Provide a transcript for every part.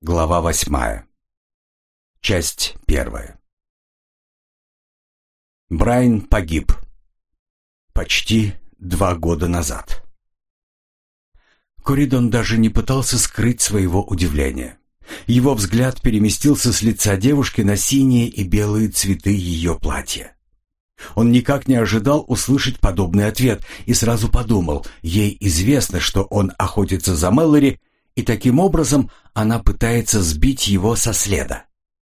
Глава 8. Часть 1. Брайан погиб. Почти 2 года назад. Коридон даже не пытался скрыть своего удивления. Его взгляд переместился с лица девушки на синие и белые цветы ее платья. Он никак не ожидал услышать подобный ответ и сразу подумал, ей известно, что он охотится за Мэлори, и таким образом она пытается сбить его со следа.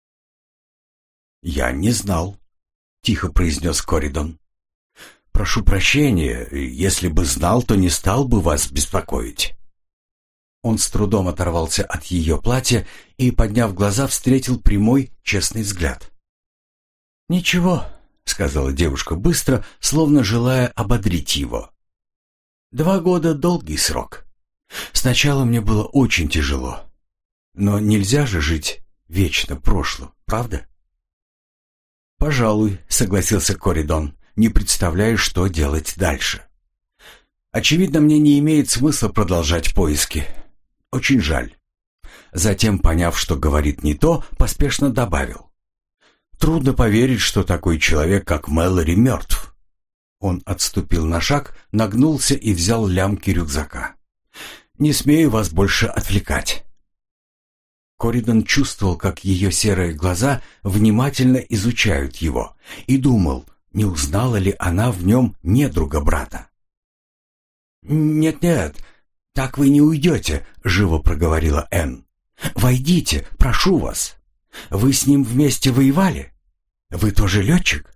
«Я не знал», — тихо произнес Коридон. «Прошу прощения, если бы знал, то не стал бы вас беспокоить». Он с трудом оторвался от ее платья и, подняв глаза, встретил прямой, честный взгляд. «Ничего», — сказала девушка быстро, словно желая ободрить его. «2 года — долгий срок. Сначала мне было очень тяжело. Но нельзя же жить вечно прошлым, правда?» «Пожалуй», — согласился Коридон, не представляя, что делать дальше. «Очевидно, мне не имеет смысла продолжать поиски. Очень жаль». Затем, поняв, что говорит не то, поспешно добавил. «Трудно поверить, что такой человек, как Мэлори, мертв». Он отступил на шаг, нагнулся и взял лямки рюкзака. «Не смею вас больше отвлекать». Коридон чувствовал, как ее серые глаза внимательно изучают его, и думал, не узнала ли она в нем недруга брата. «Нет-нет, так вы не уйдете», — живо проговорила Энн. «Войдите, прошу вас. Вы с ним вместе воевали? Вы тоже летчик?»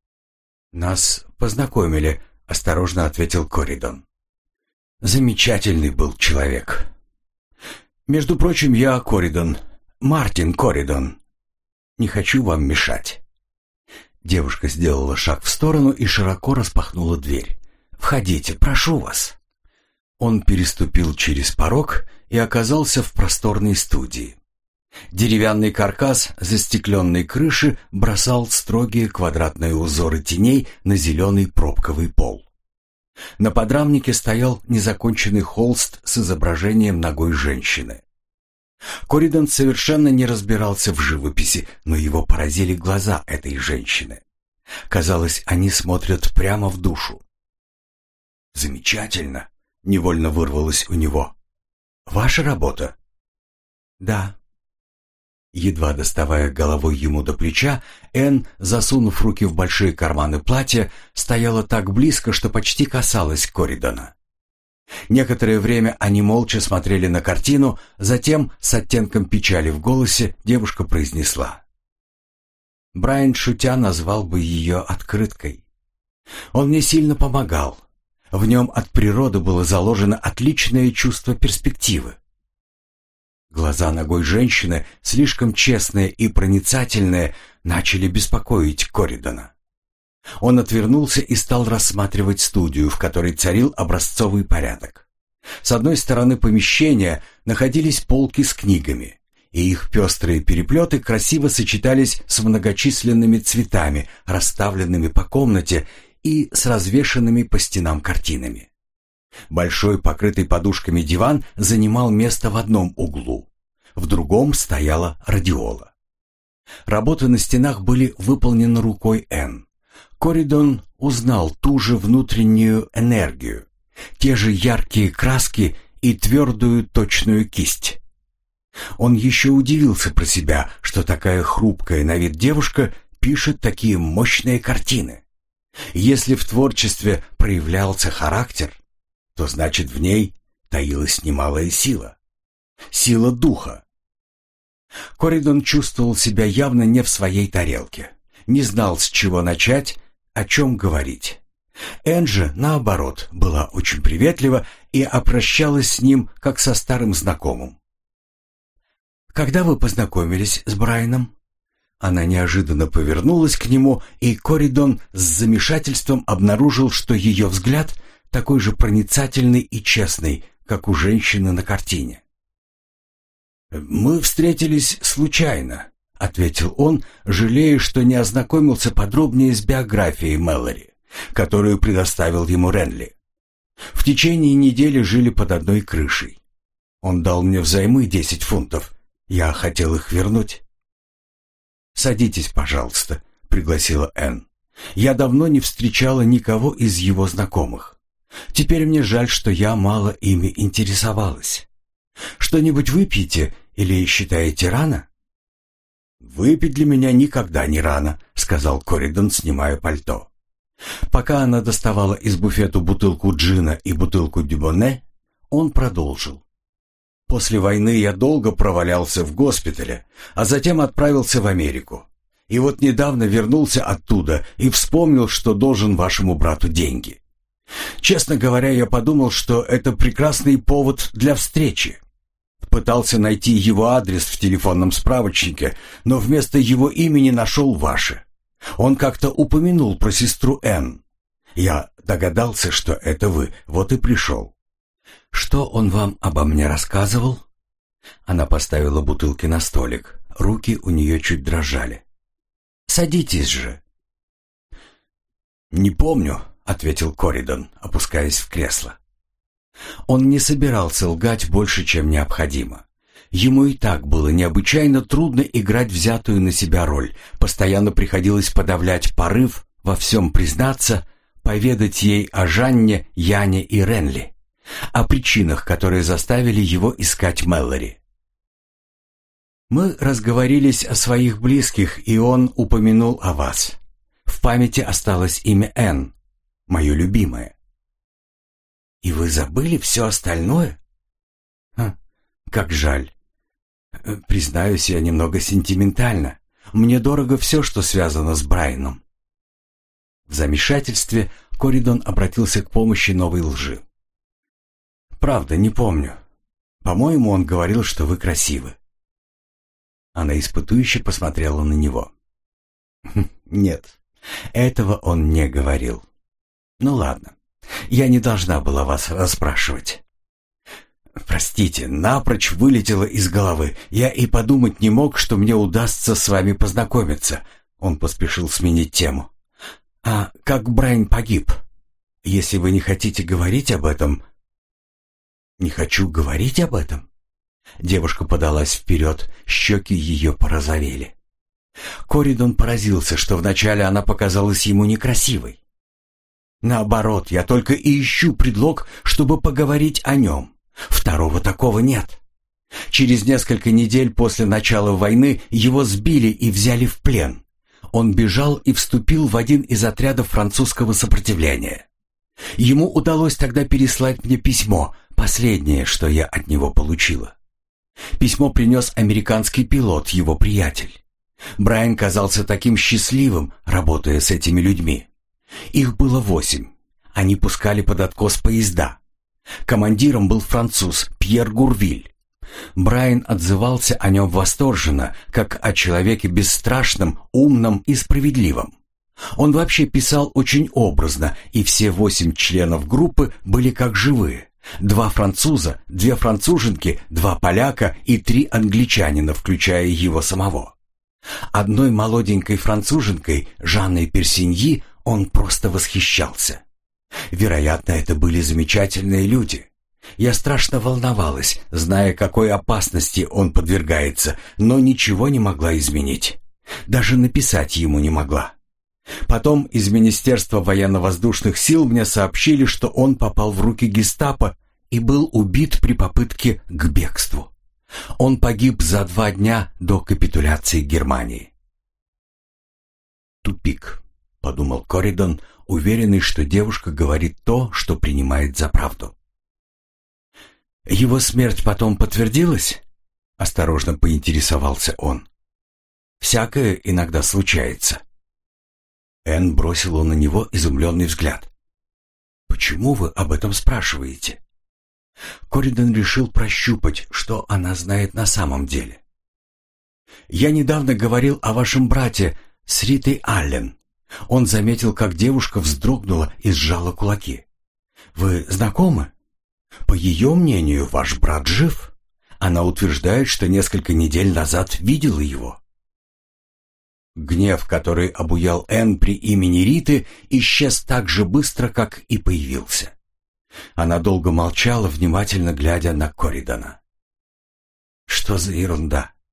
«Нас познакомили», — осторожно ответил Коридон. «Замечательный был человек. Между прочим, я Коридон, Мартин Коридон. Не хочу вам мешать». Девушка сделала шаг в сторону и широко распахнула дверь. «Входите, прошу вас». Он переступил через порог и оказался в просторной студии. Деревянный каркас застекленной крыши бросал строгие квадратные узоры теней на зеленый пробковый пол. На подрамнике стоял незаконченный холст с изображением нагой женщины. Коридон совершенно не разбирался в живописи, но его поразили глаза этой женщины. Казалось, они смотрят прямо в душу. «Замечательно!» — невольно вырвалось у него. «Ваша работа?» «Да». Едва доставая головой ему до плеча, Энн, засунув руки в большие карманы платья, стояла так близко, что почти касалась Коридона. Некоторое время они молча смотрели на картину, затем, с оттенком печали в голосе, девушка произнесла. Брайан, шутя, назвал бы ее открыткой. «Он мне сильно помогал. В нем от природы было заложено отличное чувство перспективы». Глаза нагой женщины, слишком честные и проницательные, начали беспокоить Коридона. Он отвернулся и стал рассматривать студию, в которой царил образцовый порядок. С одной стороны помещения находились полки с книгами, и их пестрые переплеты красиво сочетались с многочисленными цветами, расставленными по комнате и с развешанными по стенам картинами. Большой, покрытый подушками диван занимал место в одном углу. В другом стояла радиола. Работы на стенах были выполнены рукой Энн. Коридон узнал ту же внутреннюю энергию, те же яркие краски и твердую точную кисть. Он еще удивился про себя, что такая хрупкая на вид девушка пишет такие мощные картины. Если в творчестве проявлялся характер, то значит в ней таилась немалая сила. Сила духа. Коридон чувствовал себя явно не в своей тарелке. Не знал, с чего начать, о чем говорить. Энн же, наоборот, была очень приветлива и обращалась с ним, как со старым знакомым. «Когда вы познакомились с Брайаном?» Она неожиданно повернулась к нему, и Коридон с замешательством обнаружил, что ее взгляд такой же проницательный и честный, как у женщины на картине. «Мы встретились случайно», — ответил он, жалея, что не ознакомился подробнее с биографией Мэлори, которую предоставил ему Ренли. В течение недели жили под одной крышей. Он дал мне взаймы 10 фунтов, Я хотел их вернуть». «Садитесь, пожалуйста», — пригласила Энн. «Я давно не встречала никого из его знакомых. Теперь мне жаль, что я мало ими интересовалась. Что-нибудь выпьете или считаете рано?» «Выпить для меня никогда не рано», — сказал Корридон, снимая пальто. Пока она доставала из буфета бутылку джина и бутылку дюбоне, он продолжил. «После войны я долго провалялся в госпитале, а затем отправился в Америку. И вот недавно вернулся оттуда и вспомнил, что должен вашему брату деньги. Честно говоря, я подумал, что это прекрасный повод для встречи. Пытался найти его адрес в телефонном справочнике, но вместо его имени нашел ваше. Он как-то упомянул про сестру Энн. Я догадался, что это вы, вот и пришел». «Что он вам обо мне рассказывал?» Она поставила бутылки на столик. Руки у нее чуть дрожали. «Садитесь же». «Не помню», — ответил Корридон, опускаясь в кресло. Он не собирался лгать больше, чем необходимо. Ему и так было необычайно трудно играть взятую на себя роль. Постоянно приходилось подавлять порыв, во всем признаться, поведать ей о Жанне, Яне и Ренли, о причинах, которые заставили его искать Мэллори. «Мы разговорились о своих близких, и он упомянул о вас. В памяти осталось имя Энн, мое любимое». «И вы забыли все остальное?» «Как жаль. Признаюсь, я немного сентиментальна. Мне дорого все, что связано с Брайаном». В замешательстве Корридон обратился к помощи новой лжи. «Правда, не помню. По-моему, он говорил, что вы красивы». Она испытующе посмотрела на него. «Нет, этого он не говорил. Ну ладно, я не должна была вас расспрашивать. Простите, напрочь вылетело из головы. Я и подумать не мог, что мне удастся с вами познакомиться». Он поспешил сменить тему. «А как Брайан погиб? Если вы не хотите говорить об этом...» «Не хочу говорить об этом?» Девушка подалась вперед, щеки ее порозовели. Корридон поразился, что вначале она показалась ему некрасивой. «Наоборот, я только и ищу предлог, чтобы поговорить о нем. Второго такого нет. Через несколько недель после начала войны его сбили и взяли в плен. Он бежал и вступил в один из отрядов французского сопротивления. Ему удалось тогда переслать мне письмо, последнее, что я от него получила. Письмо принес американский пилот, его приятель. Брайан казался таким счастливым, работая с этими людьми. Их было 8. Они пускали под откос поезда. Командиром был француз Пьер Гурвиль. Брайан отзывался о нем восторженно, как о человеке бесстрашном, умном и справедливом. Он вообще писал очень образно, и все 8 членов группы были как живые. 2 француза, 2 француженки, 2 поляка и 3 англичанина, включая его самого. Одной молоденькой француженкой, Жанной Персиньи, он просто восхищался. Вероятно, это были замечательные люди. Я страшно волновалась, зная, какой опасности он подвергается, но ничего не могла изменить. Даже написать ему не могла. Потом из Министерства военно-воздушных сил мне сообщили, что он попал в руки гестапо и был убит при попытке к бегству. Он погиб за 2 дня до капитуляции Германии. «Тупик», — подумал Корридон, уверенный, что девушка говорит то, что принимает за правду. «Его смерть потом подтвердилась?» — осторожно поинтересовался он. «Всякое иногда случается». Энн бросила на него изумленный взгляд. «Почему вы об этом спрашиваете?» Корридон решил прощупать, что она знает на самом деле. «Я недавно говорил о вашем брате с Ритой Аллен». Он заметил, как девушка вздрогнула и сжала кулаки. «Вы знакомы? По ее мнению, ваш брат жив. Она утверждает, что несколько недель назад видела его». Гнев, который обуял Энн при имени Риты, исчез так же быстро, как и появился. Она долго молчала, внимательно глядя на Корридона. «Что за ерунда?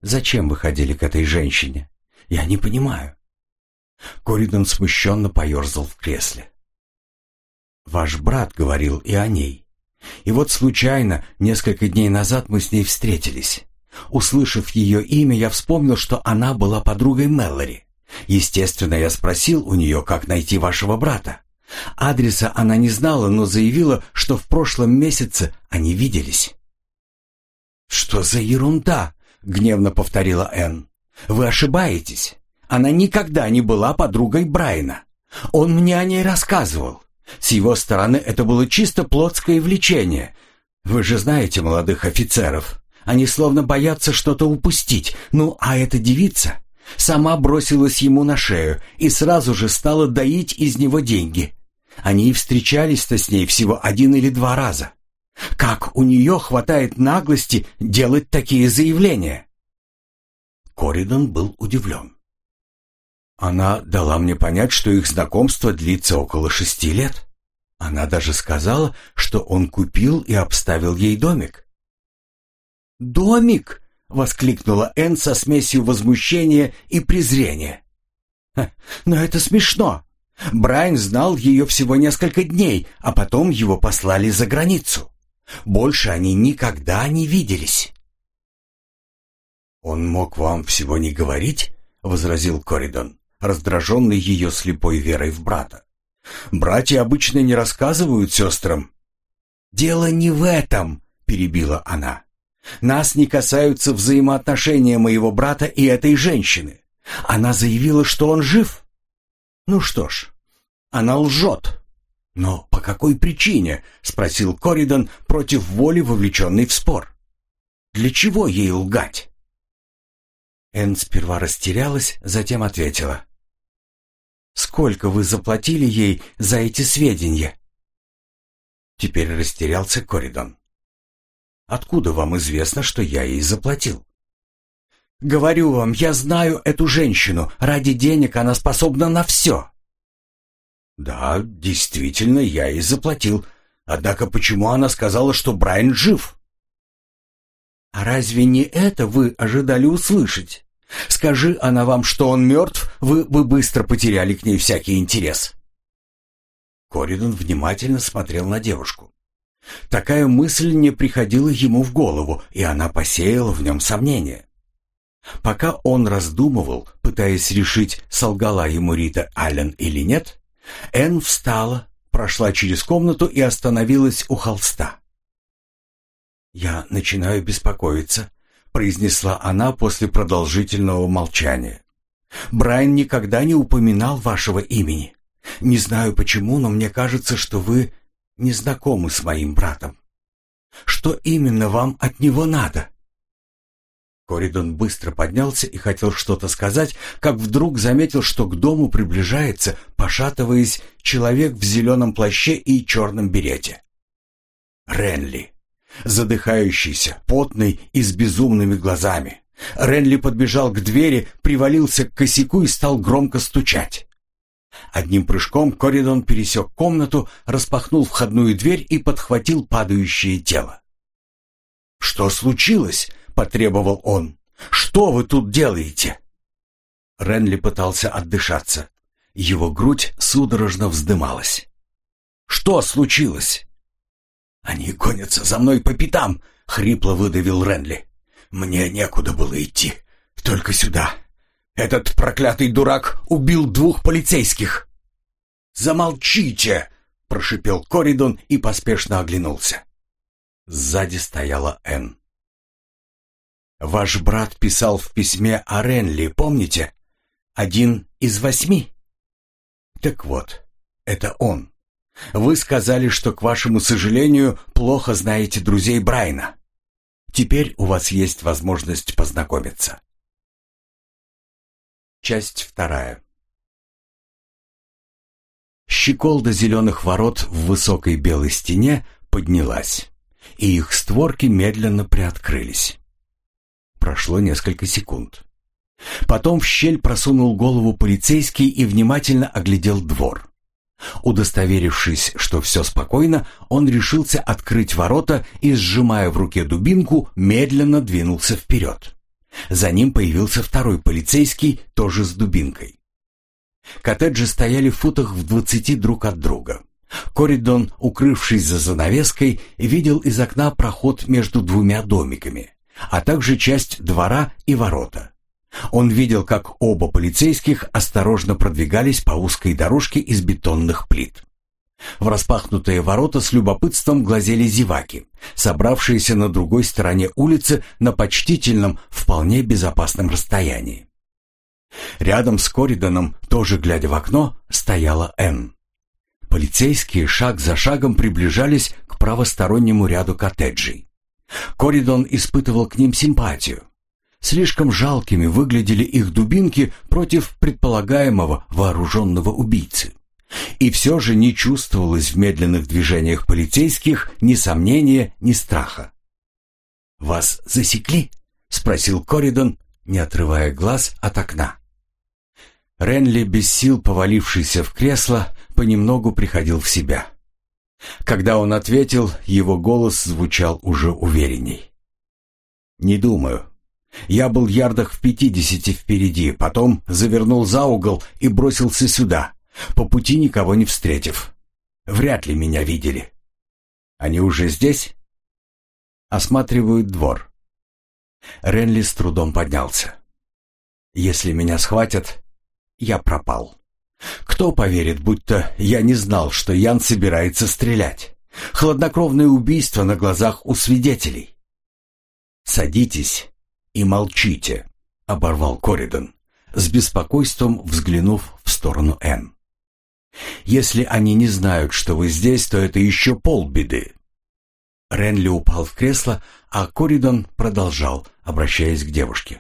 Зачем вы ходили к этой женщине? Я не понимаю». Коридон смущенно поерзал в кресле. «Ваш брат говорил и о ней. И вот случайно, несколько дней назад мы с ней встретились. Услышав ее имя, я вспомнил, что она была подругой Мэлори. Естественно, я спросил у нее, как найти вашего брата. Адреса она не знала, но заявила, что в прошлом месяце они виделись». «Что за ерунда?» — гневно повторила Энн. «Вы ошибаетесь. Она никогда не была подругой Брайана. Он мне о ней рассказывал. С его стороны это было чисто плотское влечение. Вы же знаете молодых офицеров. Они словно боятся что-то упустить. Ну, а эта девица сама бросилась ему на шею и сразу же стала доить из него деньги. Они и встречались-то с ней всего 1 или 2 раза. Как у нее хватает наглости делать такие заявления?» Коридон был удивлен. «Она дала мне понять, что их знакомство длится около 6 лет. Она даже сказала, что он купил и обставил ей домик». «Домик!» — воскликнула Энн со смесью возмущения и презрения. «Но это смешно. Брайан знал ее всего несколько дней, а потом его послали за границу. Больше они никогда не виделись». «Он мог вам всего не говорить?» — возразил Коридон, раздраженный ее слепой верой в брата. «Братья обычно не рассказывают сестрам». «Дело не в этом», — перебила она. «Нас не касаются взаимоотношения моего брата и этой женщины. Она заявила, что он жив. Ну что ж, она лжет». «Но по какой причине?» — спросил Коридон, против воли вовлеченный в спор. «Для чего ей лгать?» Энн сперва растерялась, затем ответила. «Сколько вы заплатили ей за эти сведения?» Теперь растерялся Коридон. «Откуда вам известно, что я ей заплатил?» «Говорю вам, я знаю эту женщину. Ради денег она способна на все». «Да, действительно, я ей заплатил. Однако почему она сказала, что Брайан жив?» «А разве не это вы ожидали услышать? Скажи она вам, что он мертв, вы бы быстро потеряли к ней всякий интерес». Коридон внимательно смотрел на девушку. Такая мысль не приходила ему в голову, и она посеяла в нем сомнения. Пока он раздумывал, пытаясь решить, солгала ему Рита Аллен или нет, Энн встала, прошла через комнату и остановилась у холста. «Я начинаю беспокоиться», — произнесла она после продолжительного молчания. «Брайан никогда не упоминал вашего имени. Не знаю почему, но мне кажется, что вы не знакомы с моим братом. Что именно вам от него надо?» Коридон быстро поднялся и хотел что-то сказать, как вдруг заметил, что к дому приближается, пошатываясь, человек в зеленом плаще и черном берете. Ренли. Задыхающийся, потный и с безумными глазами. Ренли подбежал к двери, привалился к косяку и стал громко стучать. Одним прыжком Коридон пересек комнату, распахнул входную дверь и подхватил падающее тело. «Что случилось?» — потребовал он. «Что вы тут делаете?» Ренли пытался отдышаться. Его грудь судорожно вздымалась. «Что случилось?» «Они гонятся за мной по пятам», — хрипло выдавил Ренли. «Мне некуда было идти, только сюда. Этот проклятый дурак убил 2 полицейских». «Замолчите!» — прошипел Коридон и поспешно оглянулся. Сзади стояла Энн. «Ваш брат писал в письме о Ренли, помните? 1 из 8. Так вот, это он. Вы сказали, что, к вашему сожалению, плохо знаете друзей Брайана. Теперь у вас есть возможность познакомиться». Часть 2. Щеколда зеленых ворот в высокой белой стене поднялась, и их створки медленно приоткрылись. Прошло несколько секунд. Потом в щель просунул голову полицейский и внимательно оглядел двор. Удостоверившись, что все спокойно, он решился открыть ворота и, сжимая в руке дубинку, медленно двинулся вперед. За ним появился второй полицейский, тоже с дубинкой. Коттеджи стояли в футах в 20 друг от друга. Коридон, укрывшись за занавеской, видел из окна проход между двумя домиками, а также часть двора и ворота. Он видел, как оба полицейских осторожно продвигались по узкой дорожке из бетонных плит. В распахнутые ворота с любопытством глазели зеваки, собравшиеся на другой стороне улицы на почтительном, вполне безопасном расстоянии. Рядом с Коридоном, тоже глядя в окно, стояла Энн. Полицейские шаг за шагом приближались к правостороннему ряду коттеджей. Коридон испытывал к ним симпатию. Слишком жалкими выглядели их дубинки против предполагаемого вооруженного убийцы. И все же не чувствовалось в медленных движениях полицейских ни сомнения, ни страха. «Вас засекли?» — спросил Коридон, не отрывая глаз от окна. Ренли, без сил повалившийся в кресло, понемногу приходил в себя. Когда он ответил, его голос звучал уже уверенней. «Не думаю. Я был ярдах в 50 впереди, потом завернул за угол и бросился сюда, по пути никого не встретив. Вряд ли меня видели. Они уже здесь?» «Осматривают двор». Ренли с трудом поднялся. «Если меня схватят, я пропал. Кто поверит, будто я не знал, что Ян собирается стрелять? Хладнокровное убийство на глазах у свидетелей». «Садитесь и молчите», — оборвал Коридон, с беспокойством взглянув в сторону Энн. «Если они не знают, что вы здесь, то это еще полбеды». Ренли упал в кресло, а Коридон продолжал, обращаясь к девушке.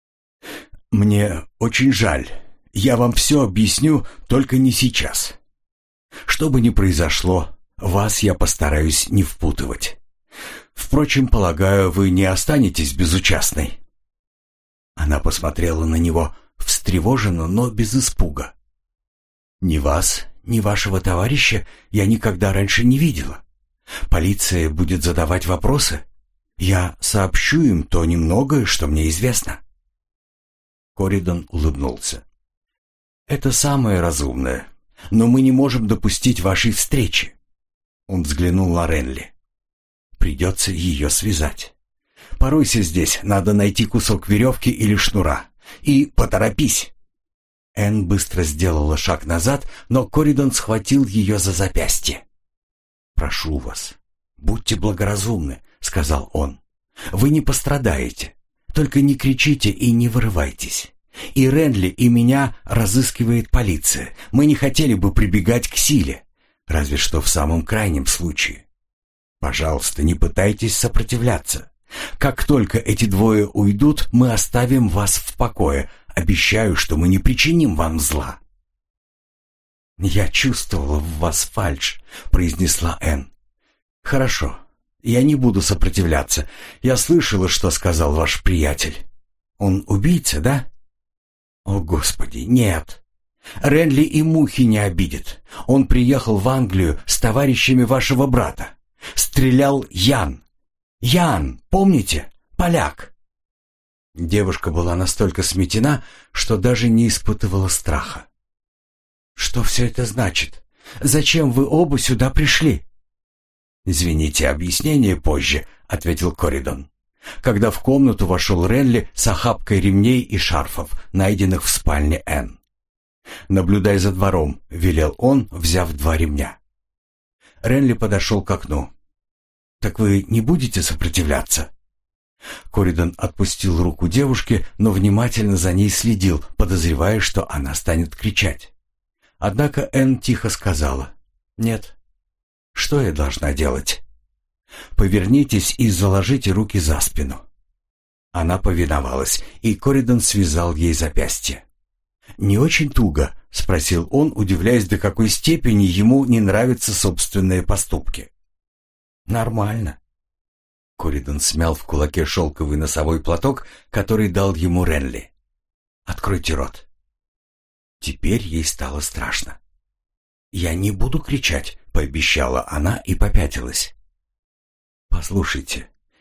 «Мне очень жаль. Я вам все объясню, только не сейчас. Что бы ни произошло, вас я постараюсь не впутывать. Впрочем, полагаю, вы не останетесь безучастной». Она посмотрела на него встревоженно, но без испуга. «Ни вас, ни вашего товарища я никогда раньше не видела. Полиция будет задавать вопросы. Я сообщу им то немногое, что мне известно». Коридон улыбнулся. «Это самое разумное, но мы не можем допустить вашей встречи». Он взглянул на Ренли. «Придется ее связать. Поройся здесь, надо найти кусок веревки или шнура. И поторопись». Энн быстро сделала шаг назад, но Коридон схватил ее за запястье. «Прошу вас, будьте благоразумны», — сказал он. «Вы не пострадаете. Только не кричите и не вырывайтесь. И Ренли, и меня разыскивает полиция. Мы не хотели бы прибегать к силе, разве что в самом крайнем случае. Пожалуйста, не пытайтесь сопротивляться. Как только эти двое уйдут, мы оставим вас в покое. Обещаю, что мы не причиним вам зла». «Я чувствовала в вас фальшь», — произнесла Энн. «Хорошо, я не буду сопротивляться. Я слышала, что сказал ваш приятель. Он убийца, да?» «О, Господи, нет. Ренли и мухи не обидит. Он приехал в Англию с товарищами вашего брата. Стрелял Ян. Ян, помните? Поляк». Девушка была настолько сметена, что даже не испытывала страха. «Что все это значит? Зачем вы оба сюда пришли?» «Извините, объяснение позже», — ответил Коридон. Когда в комнату вошел Ренли с охапкой ремней и шарфов, найденных в спальне Энн. «Наблюдай за двором», — велел он, взяв 2 ремня. Ренли подошел к окну. «Так вы не будете сопротивляться?» Коридон отпустил руку девушки, но внимательно за ней следил, подозревая, что она станет кричать. Однако Энн тихо сказала: «Нет. Что я должна делать?» «Повернитесь и заложите руки за спину». Она повиновалась, и Коридон связал ей запястье. «Не очень туго?» — спросил он, удивляясь, до какой степени ему не нравятся собственные поступки. «Нормально». Коридон смял в кулаке шелковый носовой платок, который дал ему Ренли. «Откройте рот». Теперь ей стало страшно. «Я не буду кричать», — пообещала она и попятилась. «Послушайте,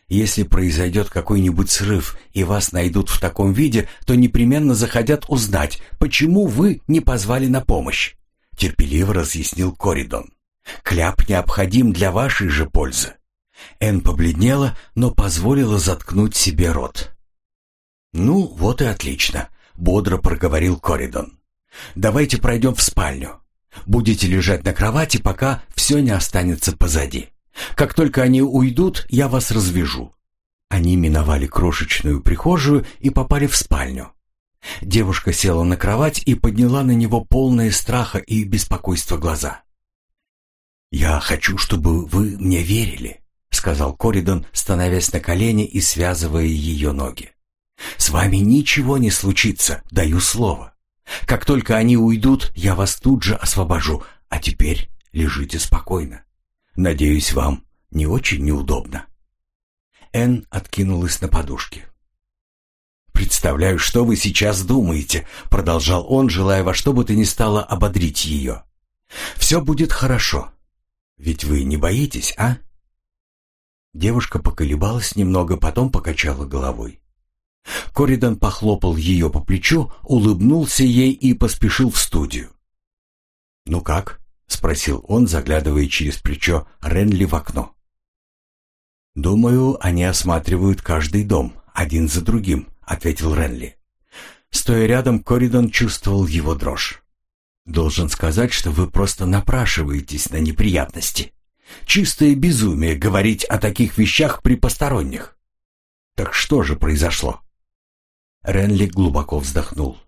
Если произойдет какой-нибудь срыв и вас найдут в таком виде, то непременно захотят узнать, почему вы не позвали на помощь», — терпеливо разъяснил Коридон. «Кляп необходим для вашей же пользы». Энн побледнела, но позволила заткнуть себе рот. «Ну, вот и отлично», — бодро проговорил Коридон. «Давайте пройдем в спальню. Будете лежать на кровати, пока все не останется позади. Как только они уйдут, я вас развяжу». Они миновали крошечную прихожую и попали в спальню. Девушка села на кровать и подняла на него полные страха и беспокойства глаза. «Я хочу, чтобы вы мне верили», — сказал Коридон, становясь на колени и связывая ее ноги. «С вами ничего не случится, даю слово. Как только они уйдут, я вас тут же освобожу, а теперь лежите спокойно. Надеюсь, вам не очень неудобно». Энн откинулась на подушке. «Представляю, что вы сейчас думаете», — продолжал он, желая во что бы то ни стало ободрить ее. «Все будет хорошо. Ведь вы не боитесь, а?» Девушка поколебалась немного, потом покачала головой. Коридон похлопал ее по плечу, улыбнулся ей и поспешил в студию. «Ну как?» — спросил он, заглядывая через плечо Ренли в окно. «Думаю, они осматривают каждый дом, один за другим», — ответил Ренли. Стоя рядом, Коридон чувствовал его дрожь. «Должен сказать, что вы просто напрашиваетесь на неприятности. Чистое безумие говорить о таких вещах при посторонних. Так что же произошло?» Ренли глубоко вздохнул.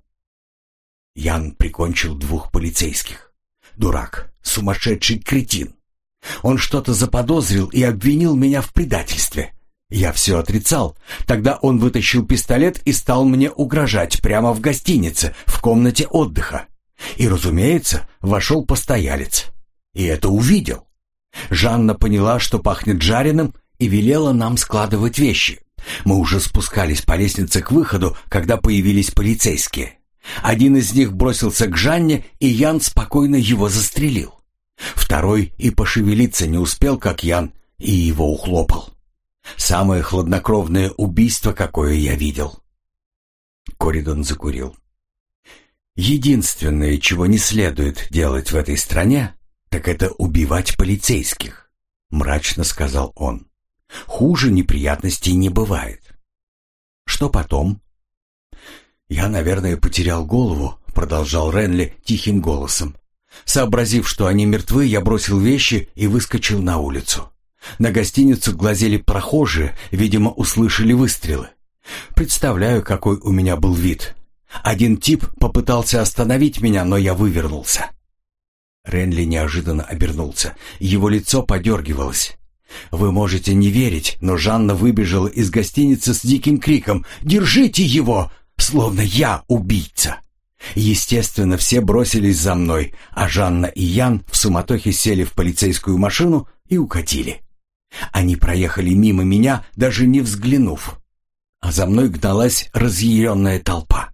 «Ян прикончил 2 полицейских. Дурак, сумасшедший кретин. Он что-то заподозрил и обвинил меня в предательстве. Я все отрицал. Тогда он вытащил пистолет и стал мне угрожать прямо в гостинице, в комнате отдыха. И, разумеется, вошел постоялец. И это увидел. Жанна поняла, что пахнет жареным, и велела нам складывать вещи. Мы уже спускались по лестнице к выходу, когда появились полицейские. Один из них бросился к Жанне, и Ян спокойно его застрелил. Второй и пошевелиться не успел, как Ян, и его ухлопал. Самое хладнокровное убийство, какое я видел». Коридон закурил. «Единственное, чего не следует делать в этой стране, так это убивать полицейских», — мрачно сказал он. «Хуже неприятностей не бывает». «Что потом?» «Я, наверное, потерял голову», — продолжал Ренли тихим голосом. «Сообразив, что они мертвы, я бросил вещи и выскочил на улицу. На гостиницу глазели прохожие, видимо, услышали выстрелы. Представляю, какой у меня был вид. Один тип попытался остановить меня, но я вывернулся». Ренли неожиданно обернулся. Его лицо подергивалось. «Вы можете не верить, но Жанна выбежала из гостиницы с диким криком «Держите его!», словно я убийца. Естественно, все бросились за мной, а Жанна и Ян в суматохе сели в полицейскую машину и укатили. Они проехали мимо меня, даже не взглянув, а за мной гналась разъяренная толпа».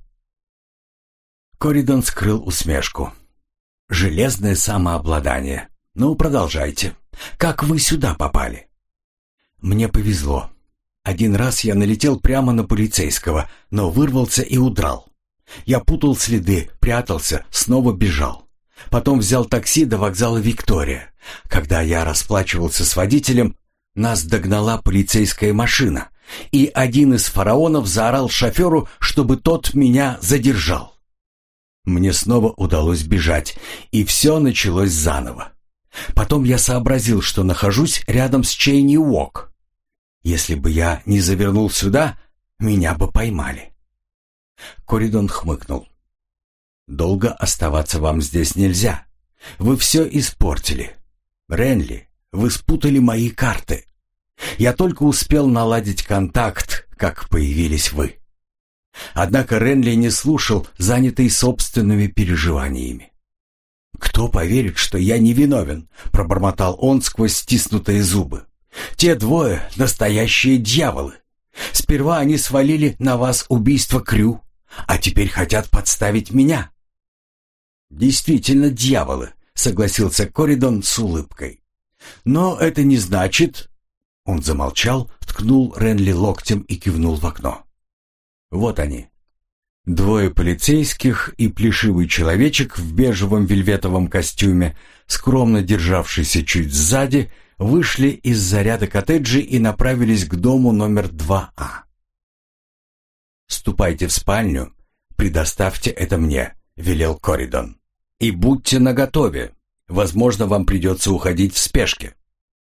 Коридон скрыл усмешку. «Железное самообладание. Ну, продолжайте. Как вы сюда попали?» «Мне повезло. Один раз я налетел прямо на полицейского, но вырвался и удрал. Я путал следы, прятался, снова бежал. Потом взял такси до вокзала Виктория. Когда я расплачивался с водителем, нас догнала полицейская машина, и один из фараонов заорал шоферу, чтобы тот меня задержал. Мне снова удалось бежать, и все началось заново. Потом я сообразил, что нахожусь рядом с Чейни-Уок. Если бы я не завернул сюда, меня бы поймали». Коридон хмыкнул. «Долго оставаться вам здесь нельзя. Вы все испортили. Ренли, вы спутали мои карты. Я только успел наладить контакт, как появились вы». Однако Ренли не слушал, занятый собственными переживаниями. «Кто поверит, что я невиновен?» — пробормотал он сквозь стиснутые зубы. «Те двое — настоящие дьяволы. Сперва они свалили на вас убийство Крю, а теперь хотят подставить меня». «Действительно дьяволы», — согласился Коридон с улыбкой. «Но это не значит...» Он замолчал, ткнул ткнул Ренли локтем и кивнул в окно. Вот они. Двое полицейских и плешивый человечек в бежевом вельветовом костюме, скромно державшийся чуть сзади, вышли из-за ряда коттеджей и направились к дому номер 2А. «Ступайте в спальню, предоставьте это мне», — велел Коридон. «И будьте наготове. Возможно, вам придется уходить в спешке».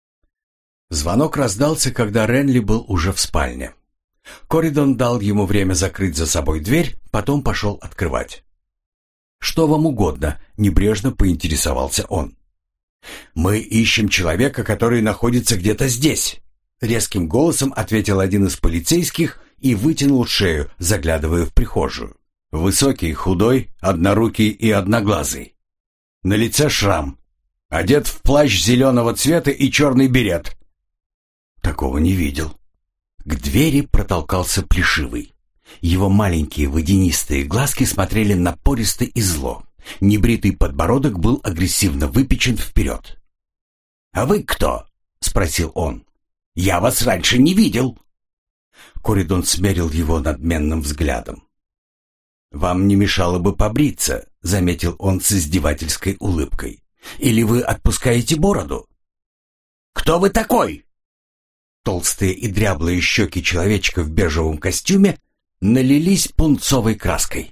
Звонок раздался, когда Ренли был уже в спальне. Коридон дал ему время закрыть за собой дверь, потом пошел открывать. «Что вам угодно?» — небрежно поинтересовался он. «Мы ищем человека, который находится где-то здесь», — резким голосом ответил один из полицейских и вытянул шею, заглядывая в прихожую. Высокий, худой, однорукий и одноглазый. На лице шрам. Одет в плащ зеленого цвета и черный берет. Такого не видел. К двери протолкался плешивый. Его маленькие водянистые глазки смотрели напористо и зло. Небритый подбородок был агрессивно выпечен вперед. «А вы кто?» — спросил он. «Я вас раньше не видел». Коридон смерил его надменным взглядом. «Вам не мешало бы побриться», — заметил он с издевательской улыбкой. «Или вы отпускаете бороду?» «Кто вы такой?» Толстые и дряблые щеки человечка в бежевом костюме налились пунцовой краской.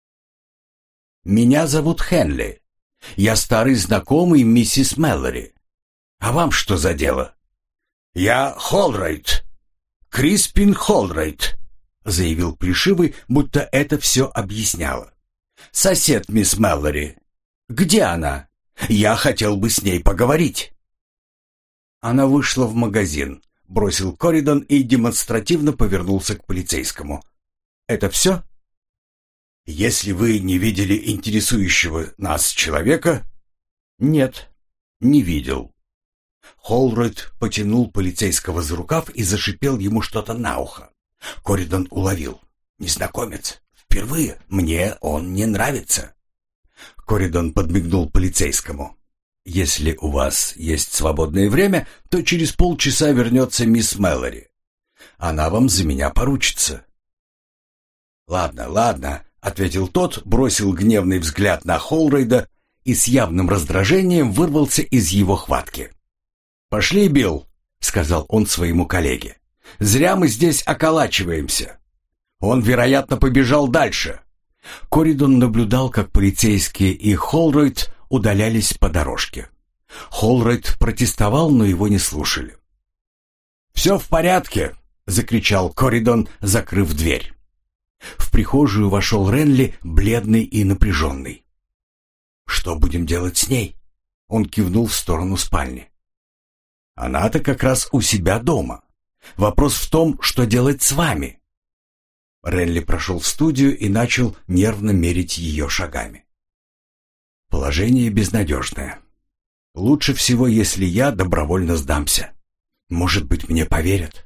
«Меня зовут Хенли. Я старый знакомый миссис Мэллори. А вам что за дело?» «Я Холрайт. Криспин Холрайт», — заявил плешивый, будто это все объясняло. «Сосед мисс Мэллори. Где она? Я хотел бы с ней поговорить». Она вышла в магазин, бросил Коридон и демонстративно повернулся к полицейскому. «Это все?» «Если вы не видели интересующего нас человека...» «Нет, не видел». Холрайт потянул полицейского за рукав и зашипел ему что-то на ухо. Коридон уловил. «Незнакомец. Впервые. Мне он не нравится». Коридон подмигнул полицейскому. «Если у вас есть свободное время, то через полчаса вернется мисс Мэллори. Она вам за меня поручится». «Ладно, ладно», — ответил тот, бросил гневный взгляд на Холрайда и с явным раздражением вырвался из его хватки. «Пошли, Билл», — сказал он своему коллеге. «Зря мы здесь околачиваемся. Он, вероятно, побежал дальше». Коридон наблюдал, как полицейские и Холрайд удалялись по дорожке. Холрайд протестовал, но его не слушали. «Все в порядке», — закричал Коридон, закрыв дверь. В прихожую вошел Ренли, бледный и напряженный. «Что будем делать с ней?» Он кивнул в сторону спальни. «Она-то как раз у себя дома. Вопрос в том, что делать с вами». Ренли прошел в студию и начал нервно мерить ее шагами. «Положение безнадежное. Лучше всего, если я добровольно сдамся. Может быть, мне поверят».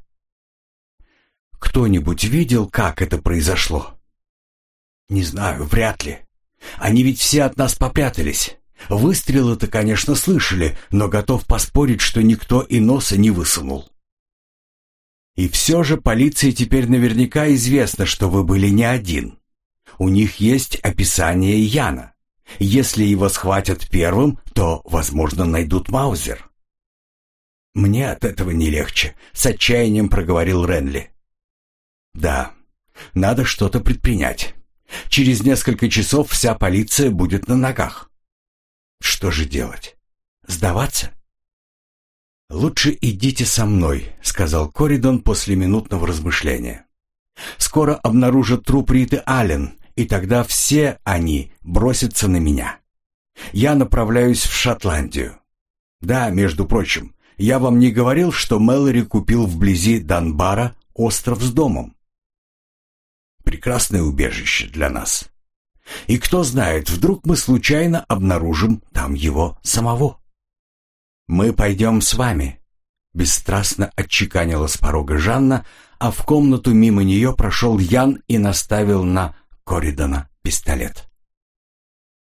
«Кто-нибудь видел, как это произошло?» «Не знаю, вряд ли. Они ведь все от нас попрятались. Выстрелы-то, конечно, слышали, но готов поспорить, что никто и носа не высунул». «И все же полиции теперь наверняка известно, что вы были не один. У них есть описание Яна. Если его схватят первым, то, возможно, найдут Маузер». «Мне от этого не легче», — с отчаянием проговорил Ренли. «Да, надо что-то предпринять. Через несколько часов вся полиция будет на ногах. Что же делать? Сдаваться?» «Лучше идите со мной», — сказал Коридон после минутного размышления. «Скоро обнаружат труп Риты Аллен, и тогда все они бросятся на меня. Я направляюсь в Шотландию. Да, между прочим, я вам не говорил, что Мэллори купил вблизи Данбара остров с домом? Прекрасное убежище для нас. И кто знает, вдруг мы случайно обнаружим там его самого». «Мы пойдем с вами», — бесстрастно отчеканила с порога Жанна, а в комнату мимо нее прошел Ян и наставил на Коридона пистолет.